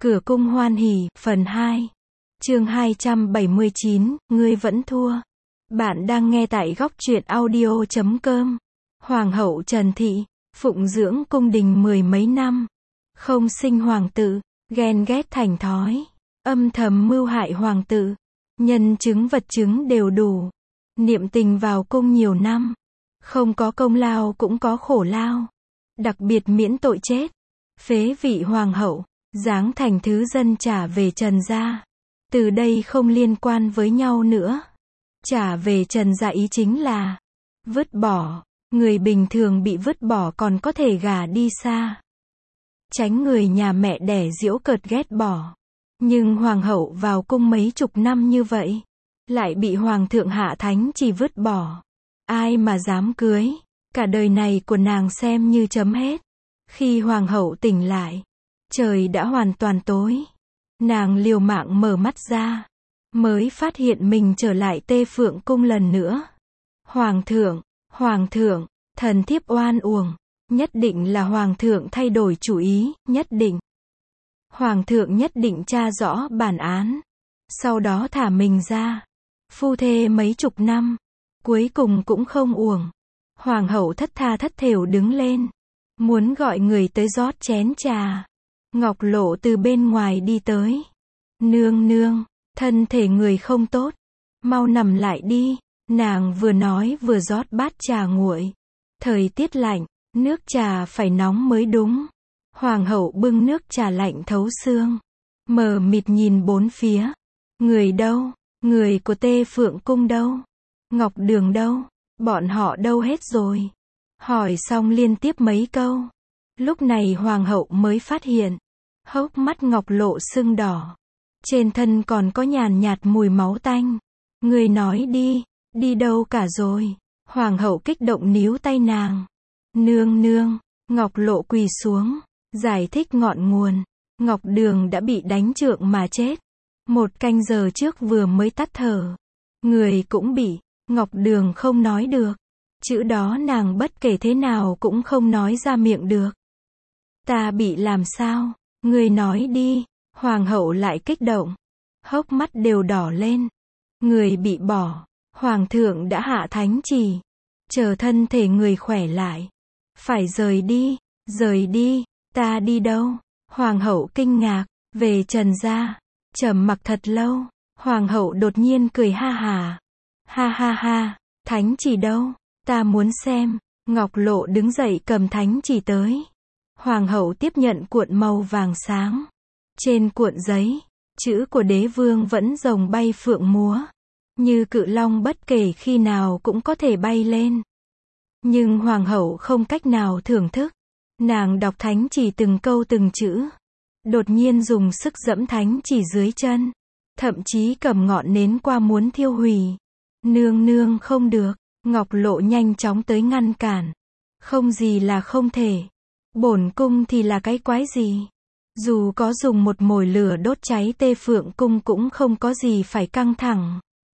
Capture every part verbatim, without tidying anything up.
Cửa cung hoan hỉ, phần hai. Chương hai trăm bảy mươi chín, ngươi vẫn thua. Bạn đang nghe tại góc truyện audio chấm com. Hoàng hậu Trần Thị, phụng dưỡng cung đình mười mấy năm. Không sinh hoàng tử, ghen ghét thành thói. Âm thầm mưu hại hoàng tử. Nhân chứng vật chứng đều đủ. Niệm tình vào cung nhiều năm. Không có công lao cũng có khổ lao. Đặc biệt miễn tội chết. Phế vị hoàng hậu. Giáng thành thứ dân trả về Trần gia. Từ đây không liên quan với nhau nữa. Trả về Trần gia ý chính là vứt bỏ. Người bình thường bị vứt bỏ còn có thể gả đi xa. Tránh người nhà mẹ đẻ giễu cợt ghét bỏ. Nhưng hoàng hậu vào cung mấy chục năm như vậy. Lại bị hoàng thượng hạ thánh chỉ vứt bỏ. Ai mà dám cưới. Cả đời này của nàng xem như chấm hết. Khi hoàng hậu tỉnh lại. Trời đã hoàn toàn tối. Nàng liều mạng mở mắt ra. Mới phát hiện mình trở lại Tê Phượng cung lần nữa. Hoàng thượng, hoàng thượng, thần thiếp oan uổng. Nhất định là hoàng thượng thay đổi chủ ý, nhất định. Hoàng thượng nhất định tra rõ bản án. Sau đó thả mình ra. Phu thê mấy chục năm. Cuối cùng cũng không uổng. Hoàng hậu thất tha thất thểu đứng lên. Muốn gọi người tới rót chén trà. Ngọc Lộ từ bên ngoài đi tới. Nương nương, thân thể người không tốt. Mau nằm lại đi. Nàng vừa nói vừa rót bát trà nguội. Thời tiết lạnh, nước trà phải nóng mới đúng. Hoàng hậu bưng nước trà lạnh thấu xương. Mờ mịt nhìn bốn phía. Người đâu? Người của Tê Phượng cung đâu? Ngọc Đường đâu? Bọn họ đâu hết rồi? Hỏi xong liên tiếp mấy câu. Lúc này hoàng hậu mới phát hiện. Hốc mắt Ngọc Lộ sưng đỏ. Trên thân còn có nhàn nhạt mùi máu tanh. Người nói đi, đi đâu cả rồi? Hoàng hậu kích động níu tay nàng. Nương nương, Ngọc Lộ quỳ xuống. Giải thích ngọn nguồn. Ngọc Đường đã bị đánh trượng mà chết. Một canh giờ trước vừa mới tắt thở. Người cũng bị. Ngọc Đường không nói được. Chữ đó nàng bất kể thế nào cũng không nói ra miệng được. Ta bị làm sao? Người nói đi. Hoàng hậu lại kích động. Hốc mắt đều đỏ lên. Người bị bỏ. Hoàng thượng đã hạ thánh chỉ. Chờ thân thể người khỏe lại. Phải rời đi. Rời đi. Ta đi đâu? Hoàng hậu kinh ngạc. Về Trần gia. Trầm mặc thật lâu. Hoàng hậu đột nhiên cười ha hà. Ha ha ha. Thánh chỉ đâu? Ta muốn xem. Ngọc Lộ đứng dậy cầm thánh chỉ tới. Hoàng hậu tiếp nhận cuộn màu vàng sáng. Trên cuộn giấy, chữ của đế vương vẫn rồng bay phượng múa. Như cự long bất kể khi nào cũng có thể bay lên. Nhưng hoàng hậu không cách nào thưởng thức. Nàng đọc thánh chỉ từng câu từng chữ. Đột nhiên dùng sức giẫm thánh chỉ dưới chân. Thậm chí cầm ngọn nến qua muốn thiêu hủy. Nương nương không được. Ngọc Lộ nhanh chóng tới ngăn cản. Không gì là không thể. Bổn cung thì là cái quái gì? Dù có dùng một mồi lửa đốt cháy Tê Phượng cung cũng không có gì phải căng thẳng.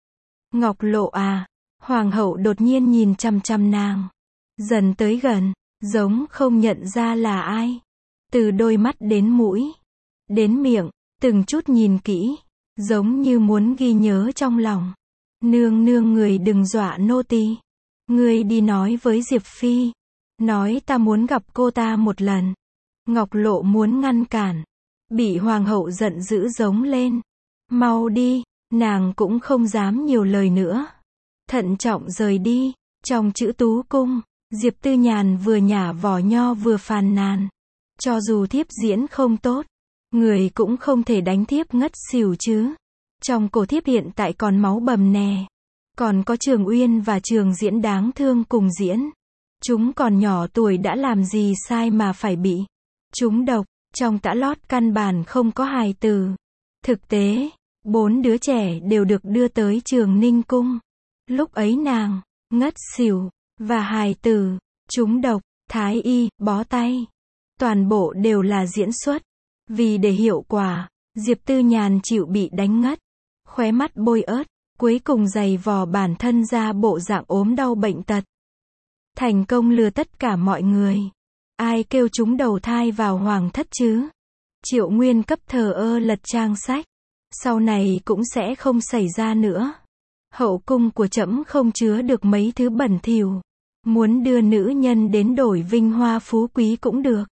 Ngọc Lộ à, hoàng hậu đột nhiên nhìn chằm chằm nàng. Dần tới gần, giống không nhận ra là ai. Từ đôi mắt đến mũi, đến miệng, từng chút nhìn kỹ, giống như muốn ghi nhớ trong lòng. Nương nương người đừng dọa nô tỳ. Ngươi đi nói với Diệp Phi. Nói ta muốn gặp cô ta một lần. Ngọc Lộ muốn ngăn cản. Bị hoàng hậu giận dữ giống lên. Mau đi, nàng cũng không dám nhiều lời nữa. Thận trọng rời đi. Trong chữ tú cung, Diệp Tư Nhàn vừa nhả vỏ nho vừa phàn nàn. Cho dù thiếp diễn không tốt, người cũng không thể đánh thiếp ngất xỉu chứ. Trong cổ thiếp hiện tại còn máu bầm nè. Còn có Trường Uyên và Trường Diễn đáng thương cùng diễn. Chúng còn nhỏ tuổi đã làm gì sai mà phải bị chúng độc. Trong tã lót căn bản không có hài tử. Thực tế, bốn đứa trẻ đều được đưa tới Trường Ninh cung. Lúc ấy nàng ngất xỉu và hài tử chúng độc, thái y bó tay, toàn bộ đều là diễn xuất. Vì để hiệu quả, Diệp Tư Nhàn chịu bị đánh ngất, khóe mắt bôi ớt, cuối cùng giày vò bản thân ra bộ dạng ốm đau bệnh tật. Thành công lừa tất cả mọi người. Ai kêu chúng đầu thai vào hoàng thất chứ? Triệu Nguyên cấp thờ ơ lật trang sách. Sau này cũng sẽ không xảy ra nữa. Hậu cung của trẫm không chứa được mấy thứ bẩn thỉu. Muốn đưa nữ nhân đến đổi vinh hoa phú quý cũng được.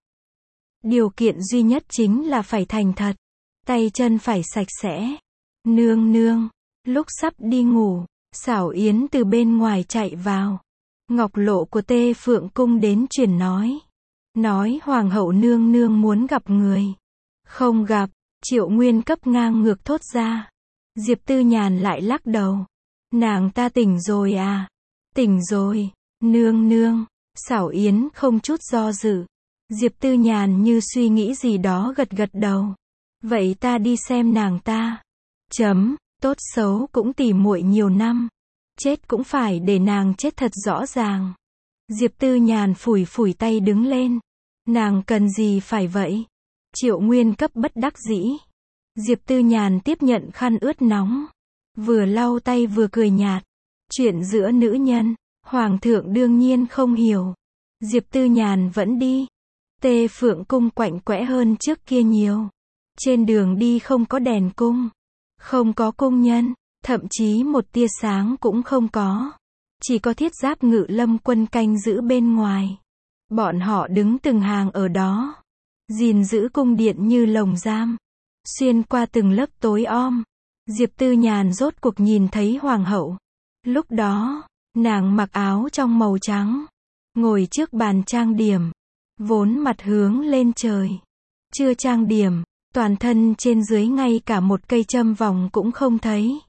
Điều kiện duy nhất chính là phải thành thật. Tay chân phải sạch sẽ. Nương nương. Lúc sắp đi ngủ, Xảo Yến từ bên ngoài chạy vào. Ngọc Lộ của Tê Phượng Cung đến truyền nói. Nói Hoàng hậu nương nương muốn gặp người. Không gặp. Triệu Nguyên cấp ngang ngược thốt ra. Diệp Tư Nhàn lại lắc đầu. Nàng ta tỉnh rồi à? Tỉnh rồi. Nương nương. Xảo Yến không chút do dự. Diệp Tư Nhàn như suy nghĩ gì đó gật gật đầu. Vậy ta đi xem nàng ta. Chấm. Tốt xấu cũng tỉ muội nhiều năm. Chết cũng phải để nàng chết thật rõ ràng. Diệp Tư Nhàn phủi phủi tay đứng lên. Nàng cần gì phải vậy? Triệu Nguyên cấp bất đắc dĩ. Diệp Tư Nhàn tiếp nhận khăn ướt nóng. Vừa lau tay vừa cười nhạt. Chuyện giữa nữ nhân, Hoàng thượng đương nhiên không hiểu. Diệp Tư Nhàn vẫn đi. Tê Phượng Cung quạnh quẽ hơn trước kia nhiều. Trên đường đi không có đèn cung. Không có cung nhân. Thậm chí một tia sáng cũng không có. Chỉ có thiết giáp ngự lâm quân canh giữ bên ngoài. Bọn họ đứng từng hàng ở đó. Gìn giữ cung điện như lồng giam. Xuyên qua từng lớp tối om. Diệp Tư Nhàn rốt cuộc nhìn thấy Hoàng hậu. Lúc đó, nàng mặc áo trong màu trắng. Ngồi trước bàn trang điểm. Vốn mặt hướng lên trời. Chưa trang điểm. Toàn thân trên dưới ngay cả một cây châm vòng cũng không thấy.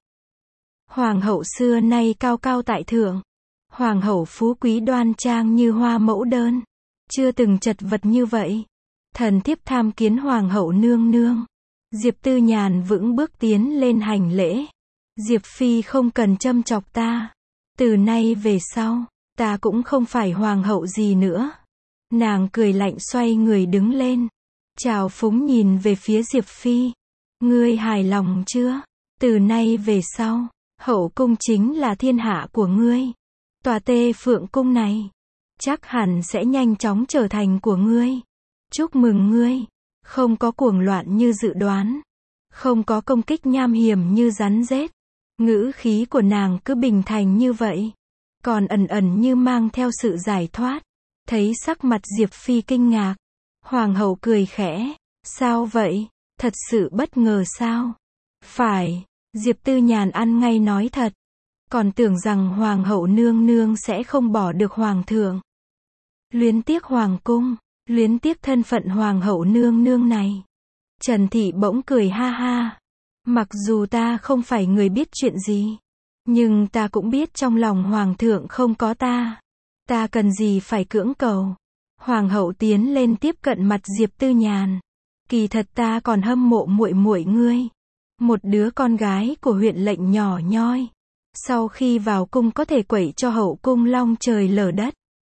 Hoàng hậu xưa nay cao cao tại thượng. Hoàng hậu phú quý đoan trang như hoa mẫu đơn. Chưa từng chật vật như vậy. Thần thiếp tham kiến Hoàng hậu nương nương. Diệp Tư Nhàn vững bước tiến lên hành lễ. Diệp Phi không cần châm chọc ta. Từ nay về sau, ta cũng không phải hoàng hậu gì nữa. Nàng cười lạnh xoay người đứng lên. Trào phúng nhìn về phía Diệp Phi. Ngươi hài lòng chưa? Từ nay về sau, hậu cung chính là thiên hạ của ngươi. Tòa Tê Phượng Cung này, chắc hẳn sẽ nhanh chóng trở thành của ngươi. Chúc mừng ngươi. Không có cuồng loạn như dự đoán. Không có công kích nham hiểm như rắn rết. Ngữ khí của nàng cứ bình thành như vậy. Còn ẩn ẩn như mang theo sự giải thoát. Thấy sắc mặt Diệp Phi kinh ngạc. Hoàng hậu cười khẽ. Sao vậy? Thật sự bất ngờ sao? Phải. Diệp Tư Nhàn ăn ngay nói thật. Còn tưởng rằng Hoàng hậu nương nương sẽ không bỏ được Hoàng thượng. Luyến tiếc Hoàng cung. Luyến tiếc thân phận Hoàng hậu nương nương này. Trần Thị bỗng cười ha ha. Mặc dù ta không phải người biết chuyện gì. Nhưng ta cũng biết trong lòng Hoàng thượng không có ta. Ta cần gì phải cưỡng cầu. Hoàng hậu tiến lên tiếp cận mặt Diệp Tư Nhàn. Kỳ thật ta còn hâm mộ muội muội ngươi. Một đứa con gái của huyện lệnh nhỏ nhoi. Sau khi vào cung có thể quẩy cho hậu cung long trời lở đất.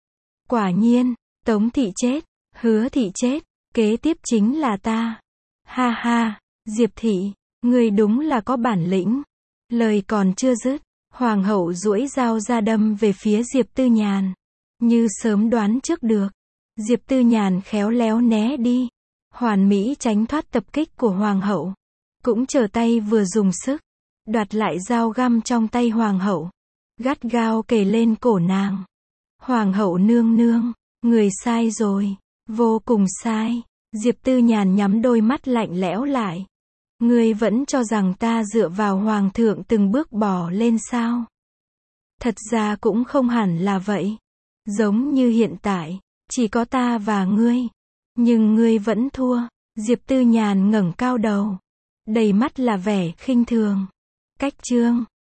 Quả nhiên, Tống Thị chết. Hứa Thị chết. Kế tiếp chính là ta. Ha ha, Diệp Thị, ngươi đúng là có bản lĩnh. Lời còn chưa dứt, Hoàng hậu duỗi dao ra đâm về phía Diệp Tư Nhàn. Như sớm đoán trước được. Diệp Tư Nhàn khéo léo né đi. Hoàn mỹ tránh thoát tập kích của Hoàng hậu. Cũng trở tay vừa dùng sức. Đoạt lại dao găm trong tay Hoàng hậu. Gắt gao kề lên cổ nàng. Hoàng hậu nương nương, người sai rồi. Vô cùng sai. Diệp Tư Nhàn nhắm đôi mắt lạnh lẽo lại. Ngươi vẫn cho rằng ta dựa vào Hoàng thượng từng bước bò lên sao? Thật ra cũng không hẳn là vậy. Giống như hiện tại, chỉ có ta và ngươi. Nhưng ngươi vẫn thua. Diệp Tư Nhàn ngẩng cao đầu. Đầy mắt là vẻ khinh thường. Cách chương